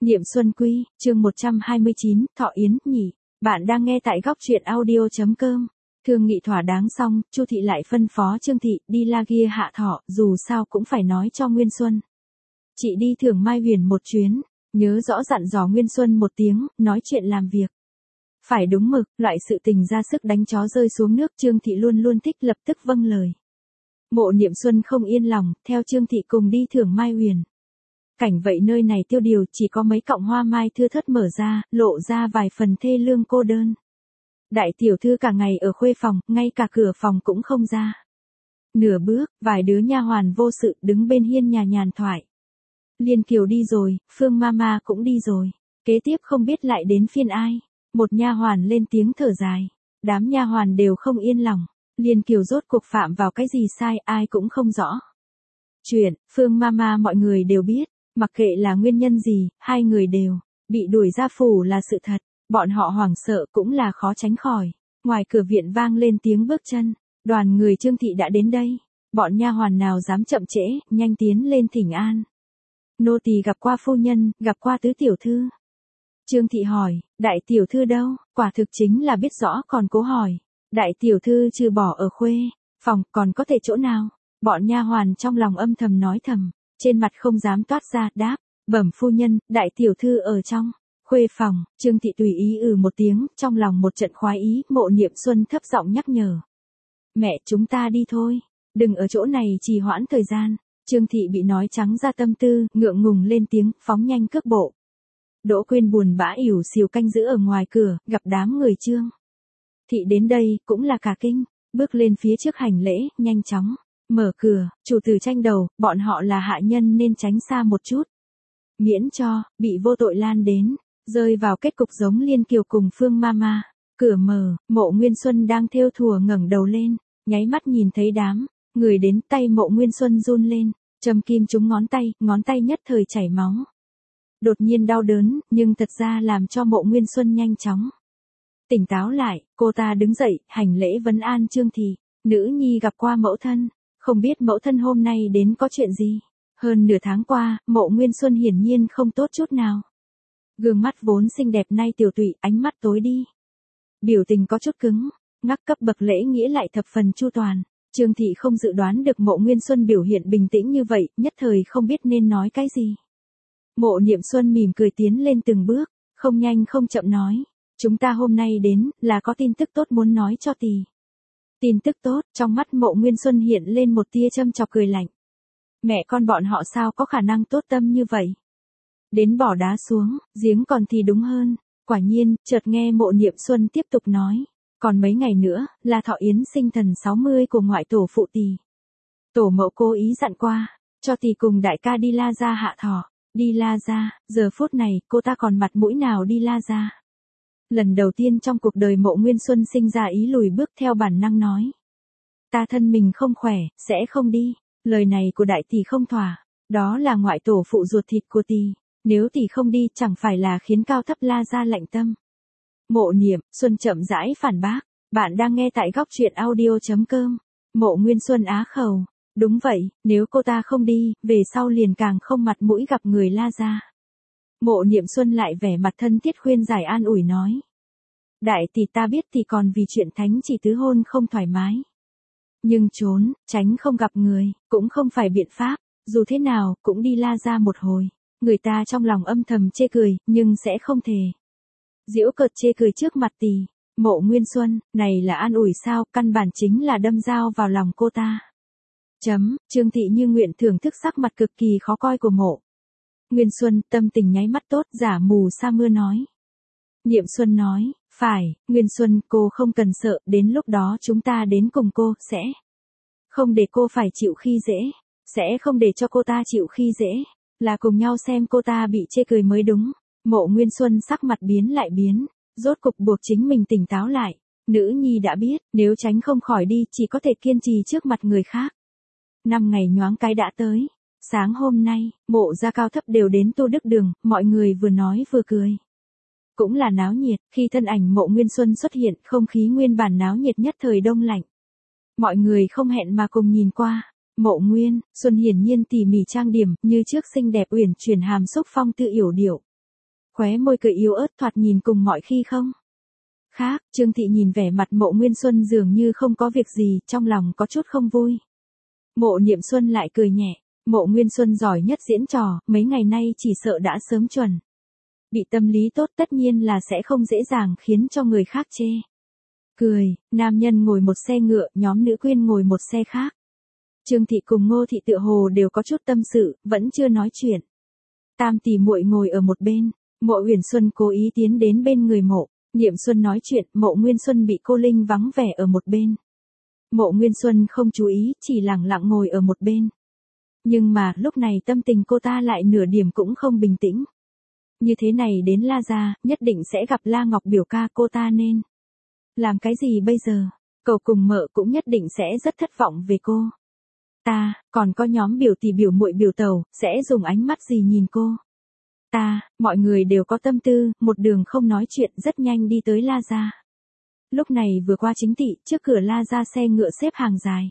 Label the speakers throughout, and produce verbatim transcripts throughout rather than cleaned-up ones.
Speaker 1: Niệm Xuân Quy, chương một trăm hai mươi chín, Thọ Yến, nhỉ. Bạn đang nghe tại góc truyện audio chấm com. Thương nghị thỏa đáng xong, Chu thị lại phân phó Trương thị đi La Ghia hạ thọ, dù sao cũng phải nói cho Nguyên Xuân. Chị đi Thưởng Mai Huyền một chuyến, nhớ rõ dặn dò Nguyên Xuân một tiếng, nói chuyện làm việc. Phải đúng mực, loại sự tình ra sức đánh chó rơi xuống nước, Trương thị luôn luôn thích lập tức vâng lời. Mộ Niệm Xuân không yên lòng, theo Trương thị cùng đi Thưởng Mai Huyền. Cảnh vậy nơi này tiêu điều chỉ có mấy cọng hoa mai thưa thớt mở ra, lộ ra vài phần thê lương cô đơn. Đại tiểu thư cả ngày ở khuê phòng, ngay cả cửa phòng cũng không ra. Nửa bước, vài đứa nha hoàn vô sự đứng bên hiên nhà nhàn thoại. Liên Kiều đi rồi, Phương Mama cũng đi rồi. Kế tiếp không biết lại đến phiên ai. Một nha hoàn lên tiếng thở dài. Đám nha hoàn đều không yên lòng. Liên Kiều rốt cuộc phạm vào cái gì sai ai cũng không rõ. Chuyện, Phương Mama mọi người đều biết. Mặc kệ là nguyên nhân gì, hai người đều bị đuổi ra phủ là sự thật, bọn họ hoảng sợ cũng là khó tránh khỏi. Ngoài cửa viện vang lên tiếng bước chân, đoàn người Trương thị đã đến đây, bọn nha hoàn nào dám chậm trễ, nhanh tiến lên thỉnh an. Nô tỳ gặp qua phu nhân, gặp qua tứ tiểu thư. Trương thị hỏi, đại tiểu thư đâu? Quả thực chính là biết rõ còn cố hỏi. Đại tiểu thư trừ bỏ ở khuê phòng, còn có thể chỗ nào? Bọn nha hoàn trong lòng âm thầm nói thầm. Trên mặt không dám toát ra, đáp, bẩm phu nhân, đại tiểu thư ở trong khuê phòng. Trương thị tùy ý ừ một tiếng, trong lòng một trận khoái ý. Mộ Niệm Xuân thấp giọng nhắc nhở, mẹ chúng ta đi thôi, đừng ở chỗ này trì hoãn thời gian. Trương thị bị nói trắng ra tâm tư, ngượng ngùng lên tiếng, phóng nhanh cước bộ. Đỗ Quyên buồn bã ỉu xìu canh giữ ở ngoài cửa, gặp đám người Trương thị đến đây cũng là cả kinh, bước lên phía trước hành lễ, nhanh chóng mở cửa. Chủ tử tranh đầu, bọn họ là hạ nhân nên tránh xa một chút, miễn cho bị vô tội lan đến, rơi vào kết cục giống Liên Kiều cùng Phương Mama. Cửa mở, Mộ Nguyên Xuân đang thêu thùa ngẩng đầu lên, nháy mắt nhìn thấy đám người đến, tay Mộ Nguyên Xuân run lên, châm kim trúng ngón tay, ngón tay nhất thời chảy máu. Đột nhiên đau đớn, nhưng thật ra làm cho Mộ Nguyên Xuân nhanh chóng tỉnh táo lại. Cô ta đứng dậy, hành lễ vấn an Trương thị, nữ nhi gặp qua mẫu thân. Không biết mẫu thân hôm nay đến có chuyện gì? Hơn nửa tháng qua, Mộ Nguyên Xuân hiển nhiên không tốt chút nào. Gương mắt vốn xinh đẹp nay tiểu tụy, ánh mắt tối đi. Biểu tình có chút cứng, ngắc cấp bậc lễ nghĩa lại thập phần chu toàn. Trương thị không dự đoán được Mộ Nguyên Xuân biểu hiện bình tĩnh như vậy, nhất thời không biết nên nói cái gì. Mộ Niệm Xuân mỉm cười tiến lên từng bước, không nhanh không chậm nói. Chúng ta hôm nay đến, là có tin tức tốt muốn nói cho tỳ. Tin tức tốt, trong mắt Mộ Nguyên Xuân hiện lên một tia châm chọc cười lạnh. Mẹ con bọn họ sao có khả năng tốt tâm như vậy? Đến bỏ đá xuống, giếng còn thì đúng hơn. Quả nhiên, chợt nghe Mộ Niệm Xuân tiếp tục nói. Còn mấy ngày nữa, là thọ yến sinh thần sáu mươi của ngoại tổ phụ tỳ. Tổ mẫu cố ý dặn qua, cho tỳ cùng đại ca đi La Gia hạ thọ. Đi La Gia, giờ phút này, cô ta còn mặt mũi nào đi La Gia? Lần đầu tiên trong cuộc đời Mộ Nguyên Xuân sinh ra ý lùi bước, theo bản năng nói. Ta thân mình không khỏe, sẽ không đi. Lời này của đại tỷ không thỏa. Đó là ngoại tổ phụ ruột thịt của tỷ. Nếu tỷ không đi chẳng phải là khiến cao thấp La Gia lạnh tâm. Mộ Niệm Xuân chậm rãi phản bác. Bạn đang nghe tại góc truyện audio chấm com. Mộ Nguyên Xuân á khẩu. Đúng vậy, nếu cô ta không đi, về sau liền càng không mặt mũi gặp người La Gia. Mộ Niệm Xuân lại vẻ mặt thân thiết khuyên giải an ủi nói. Đại tỷ ta biết thì còn vì chuyện thánh chỉ tứ hôn không thoải mái. Nhưng trốn, tránh không gặp người, cũng không phải biện pháp, dù thế nào, cũng đi La Gia một hồi. Người ta trong lòng âm thầm chê cười, nhưng sẽ không thề giễu cợt chê cười trước mặt tỷ. Mộ Nguyên Xuân, này là an ủi sao, căn bản chính là đâm dao vào lòng cô ta. Chấm, Trương thị như nguyện thưởng thức sắc mặt cực kỳ khó coi của Mộ Nguyên Xuân, tâm tình nháy mắt tốt, giả mù sa mưa nói. Niệm Xuân nói, phải, Nguyên Xuân, cô không cần sợ, đến lúc đó chúng ta đến cùng cô, sẽ không để cô phải chịu khi dễ, sẽ không để cho cô ta chịu khi dễ, là cùng nhau xem cô ta bị chê cười mới đúng. Mộ Nguyên Xuân sắc mặt biến lại biến, rốt cục buộc chính mình tỉnh táo lại. Nữ nhi đã biết, nếu tránh không khỏi đi, chỉ có thể kiên trì trước mặt người khác. Năm ngày nhoáng cái đã tới. Sáng hôm nay, Mộ gia cao thấp đều đến Tô Đức Đường, mọi người vừa nói vừa cười. Cũng là náo nhiệt, khi thân ảnh Mộ Nguyên Xuân xuất hiện, không khí nguyên bản náo nhiệt nhất thời đông lạnh. Mọi người không hẹn mà cùng nhìn qua. Mộ Nguyên Xuân hiển nhiên tỉ mỉ trang điểm, như trước xinh đẹp uyển chuyển hàm xúc phong tư yểu điệu. Khóe môi cười yếu ớt thoạt nhìn cùng mọi khi không khác, Trương Thị nhìn vẻ mặt Mộ Nguyên Xuân dường như không có việc gì, trong lòng có chút không vui. Mộ Niệm Xuân lại cười nhẹ, Mộ Nguyên Xuân giỏi nhất diễn trò, mấy ngày nay chỉ sợ đã sớm chuẩn bị tâm lý tốt, tất nhiên là sẽ không dễ dàng khiến cho người khác chê. Cười, nam nhân ngồi một xe ngựa, nhóm nữ quyên ngồi một xe khác. Trương Thị cùng Ngô Thị tựa hồ đều có chút tâm sự, vẫn chưa nói chuyện. Tam tỷ muội ngồi ở một bên, Mộ Uyển Xuân cố ý tiến đến bên người Mộ Niệm Xuân nói chuyện, Mộ Nguyên Xuân bị cô Linh vắng vẻ ở một bên. Mộ Nguyên Xuân không chú ý, chỉ lặng lặng ngồi ở một bên. Nhưng mà, lúc này tâm tình cô ta lại nửa điểm cũng không bình tĩnh. Như thế này đến La Gia, nhất định sẽ gặp La Ngọc biểu ca, cô ta nên làm cái gì bây giờ? Cậu cùng Mợ cũng nhất định sẽ rất thất vọng về cô ta, còn có nhóm biểu tỷ biểu muội biểu tẩu, sẽ dùng ánh mắt gì nhìn cô ta, mọi người đều có tâm tư, một đường không nói chuyện, rất nhanh đi tới La Gia. Lúc này vừa qua chính thị, trước cửa La Gia xe ngựa xếp hàng dài.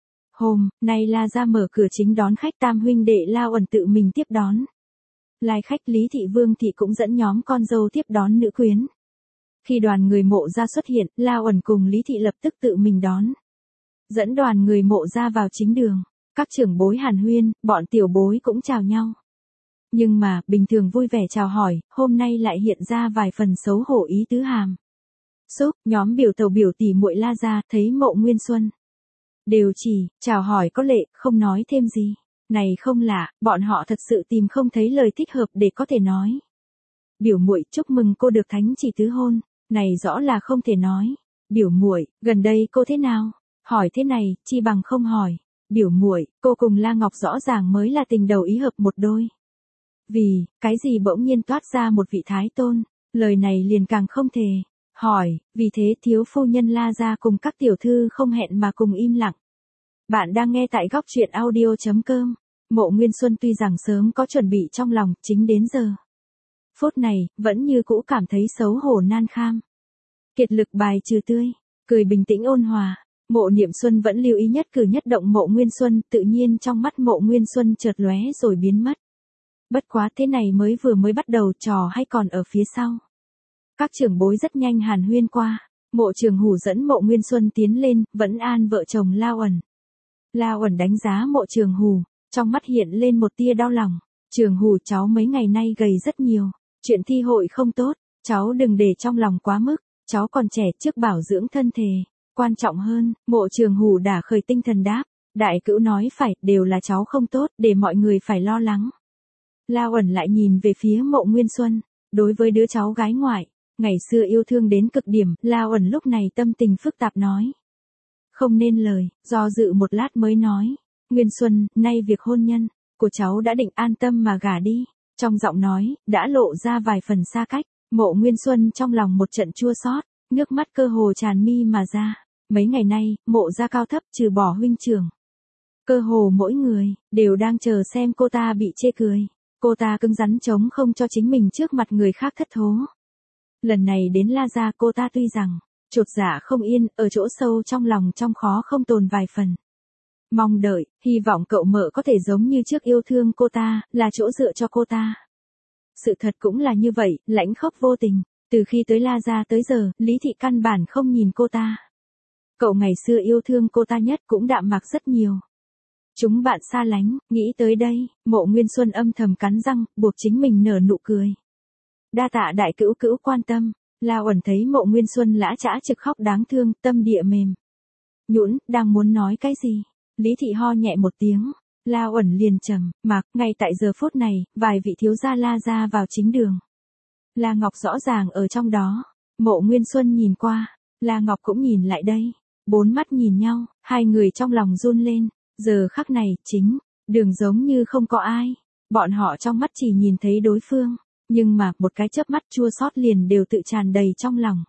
Speaker 1: Hôm nay La Gia mở cửa chính đón khách, tam huynh đệ La Uẩn tự mình tiếp đón. Lai khách Lý Thị Vương Thị cũng dẫn nhóm con dâu tiếp đón nữ quyến. Khi đoàn người Mộ gia xuất hiện, La Uẩn cùng Lý Thị lập tức tự mình đón. Dẫn đoàn người Mộ gia vào chính đường, các trưởng bối hàn huyên, bọn tiểu bối cũng chào nhau. Nhưng mà, bình thường vui vẻ chào hỏi, hôm nay lại hiện ra vài phần xấu hổ ý tứ hàm xúc. Nhóm biểu tẩu biểu tỷ muội La Gia thấy Mộ Nguyên Xuân đều chỉ chào hỏi có lệ, không nói thêm gì. Này không lạ, bọn họ thật sự tìm không thấy lời thích hợp để có thể nói. Biểu muội chúc mừng cô được thánh chỉ tứ hôn, này rõ là không thể nói. Biểu muội, gần đây cô thế nào? Hỏi thế này, chi bằng không hỏi. Biểu muội, cô cùng La Ngọc rõ ràng mới là tình đầu ý hợp một đôi. Vì, cái gì bỗng nhiên toát ra một vị thái tôn, lời này liền càng không thể hỏi, vì thế thiếu phu nhân La Gia cùng các tiểu thư không hẹn mà cùng im lặng. Bạn đang nghe tại góc truyện audio chấm com. Mộ Nguyên Xuân tuy rằng sớm có chuẩn bị trong lòng, chính đến giờ phút này, vẫn như cũ cảm thấy xấu hổ nan kham. Kiệt lực bài trừ tươi, cười bình tĩnh ôn hòa. Mộ Niệm Xuân vẫn lưu ý nhất cử nhất động Mộ Nguyên Xuân, tự nhiên trong mắt Mộ Nguyên Xuân chợt lóe rồi biến mất. Bất quá thế này mới vừa mới bắt đầu, trò hay còn ở phía sau. Các trưởng bối rất nhanh hàn huyên qua. Mộ Trường Hủ dẫn Mộ Nguyên Xuân tiến lên, vẫn an vợ chồng La Uẩn. La Uẩn đánh giá Mộ Trường Hủ, trong mắt hiện lên một tia đau lòng. Trường Hủ, cháu mấy ngày nay gầy rất nhiều, chuyện thi hội không tốt, cháu đừng để trong lòng quá mức, cháu còn trẻ, trước bảo dưỡng thân thể, quan trọng hơn. Mộ Trường Hủ đã khởi tinh thần đáp, đại cữu nói phải, đều là cháu không tốt, để mọi người phải lo lắng. La Uẩn lại nhìn về phía Mộ Nguyên Xuân, đối với đứa cháu gái ngoại, ngày xưa yêu thương đến cực điểm, La Uẩn lúc này tâm tình phức tạp nói không nên lời, do dự một lát mới nói, Nguyên Xuân, nay việc hôn nhân của cháu đã định, an tâm mà gả đi. Trong giọng nói, đã lộ ra vài phần xa cách. Mộ Nguyên Xuân trong lòng một trận chua xót, nước mắt cơ hồ tràn mi mà ra. Mấy ngày nay, Mộ gia cao thấp trừ bỏ huynh trưởng, cơ hồ mỗi người đều đang chờ xem cô ta bị chê cười. Cô ta cứng rắn chống không cho chính mình trước mặt người khác thất thố. Lần này đến La Gia, cô ta tuy rằng chột dạ không yên, ở chỗ sâu trong lòng trong khó không tồn vài phần mong đợi, hy vọng cậu Mợ có thể giống như trước yêu thương cô ta, là chỗ dựa cho cô ta. Sự thật cũng là như vậy, lãnh khốc vô tình. Từ khi tới La Gia tới giờ, Lý Thị căn bản không nhìn cô ta. Cậu ngày xưa yêu thương cô ta nhất cũng đạm mạc rất nhiều. Chúng bạn xa lánh, nghĩ tới đây, Mộ Nguyên Xuân âm thầm cắn răng, buộc chính mình nở nụ cười. Đa tạ đại cữu cữu quan tâm. La Uẩn thấy Mộ Nguyên Xuân lã chã trực khóc đáng thương, tâm địa mềm nhũn, đang muốn nói cái gì, Lý Thị ho nhẹ một tiếng, La Uẩn liền trầm mặc. Ngay tại giờ phút này, vài vị thiếu gia La Gia vào chính đường. La Ngọc rõ ràng ở trong đó. Mộ Nguyên Xuân nhìn qua, La Ngọc cũng nhìn lại đây, bốn mắt nhìn nhau, hai người trong lòng run lên. Giờ khắc này, chính đường giống như không có ai, bọn họ trong mắt chỉ nhìn thấy đối phương, nhưng mà một cái chớp mắt chua xót liền đều tự tràn đầy trong lòng.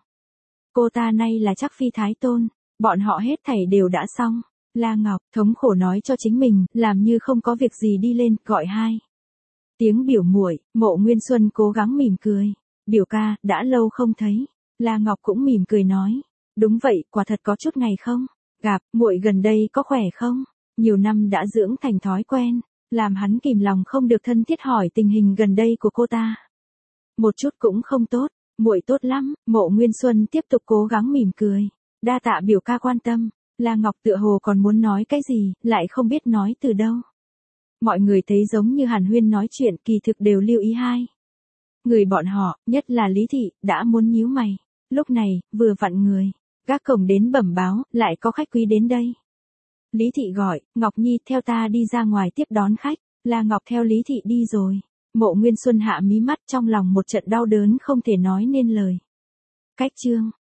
Speaker 1: Cô ta nay là chắc phi thái tôn, bọn họ hết thảy đều đã xong. La Ngọc thống khổ nói cho chính mình, làm như không có việc gì đi lên, gọi hai tiếng biểu muội. Mộ Nguyên Xuân cố gắng mỉm cười, biểu ca, đã lâu không thấy. La Ngọc cũng mỉm cười nói, đúng vậy, quả thật có chút ngày không gặp, muội gần đây có khỏe không? Nhiều năm đã dưỡng thành thói quen, làm hắn kìm lòng không được thân thiết hỏi tình hình gần đây của cô ta. Một chút cũng không tốt, muội tốt lắm, Mộ Nguyên Xuân tiếp tục cố gắng mỉm cười. Đa tạ biểu ca quan tâm, La Ngọc tựa hồ còn muốn nói cái gì, lại không biết nói từ đâu. Mọi người thấy giống như Hàn Huyên nói chuyện kỳ thực đều lưu ý hai. Người bọn họ, nhất là Lý Thị, đã muốn nhíu mày. Lúc này, vừa vặn người, gác cổng đến bẩm báo, lại có khách quý đến đây. Lý Thị gọi, Ngọc Nhi theo ta đi ra ngoài tiếp đón khách. La Ngọc theo Lý Thị đi rồi. Mộ Nguyên Xuân hạ mí mắt trong lòng một trận đau đớn không thể nói nên lời. Cách chương